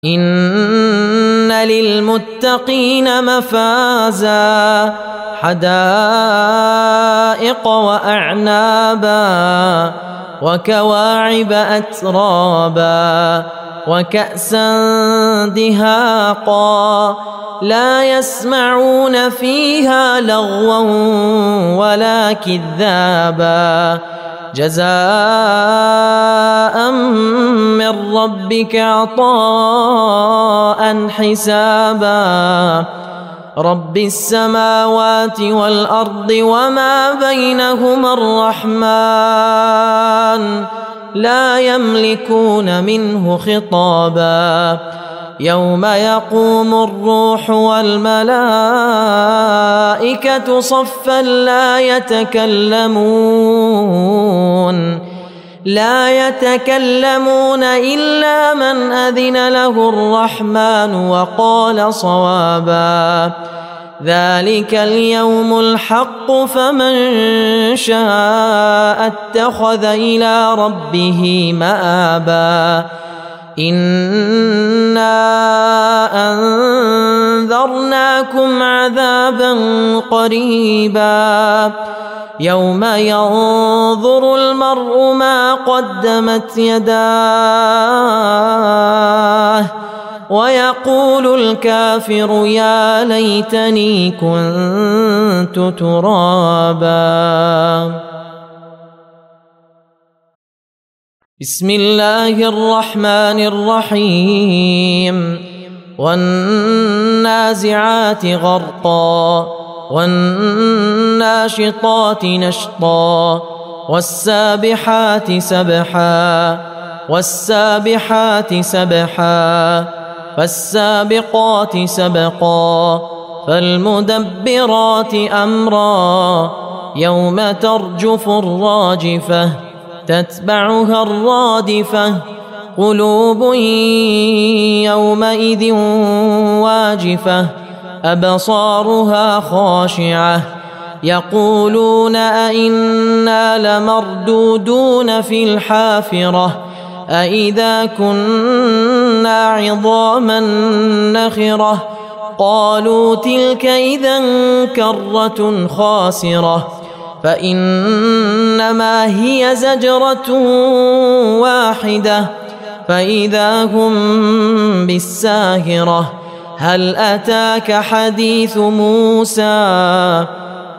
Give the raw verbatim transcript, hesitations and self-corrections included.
إن للمتقين مفازا حدائق وأعنابا وكواعب أترابا وكأسا دهاقا لا يسمعون فيها لغوا ولا كذابا جزاء من ربك عطاء حسابا رب السماوات والأرض وما بينهما الرحمن لا يملكون منه خطابا يوم يقوم الروح والملائكة صفا لا يتكلمون لا يتكلمون إلا من أذن له الرحمن وقال صوابا ذلك اليوم الحق فمن شاء اتخذ إلى ربه مآبا إنا أنذرناكم عذابا قريبا يوم ينظر المرء ما قدمت يداه ويقول الكافر يا ليتني كنت ترابا بسم الله الرحمن الرحيم والنازعات غرقا والناشطات نشطا والسابحات سبحا والسابحات سبحا فالسابقات سبقا فالمدبرات أمرا يوم ترجف الراجفة تتبعها الرادفة قلوب يومئذ واجفة أبصارها خاشعة يقولون أئنا لمردودون في الحافرة أئذا كنا عظاما نخرة قالوا تلك إذا كرة خاسرة فإنما هي زجرة واحدة فإذا هم بالساهرة هل أتاك حديث موسى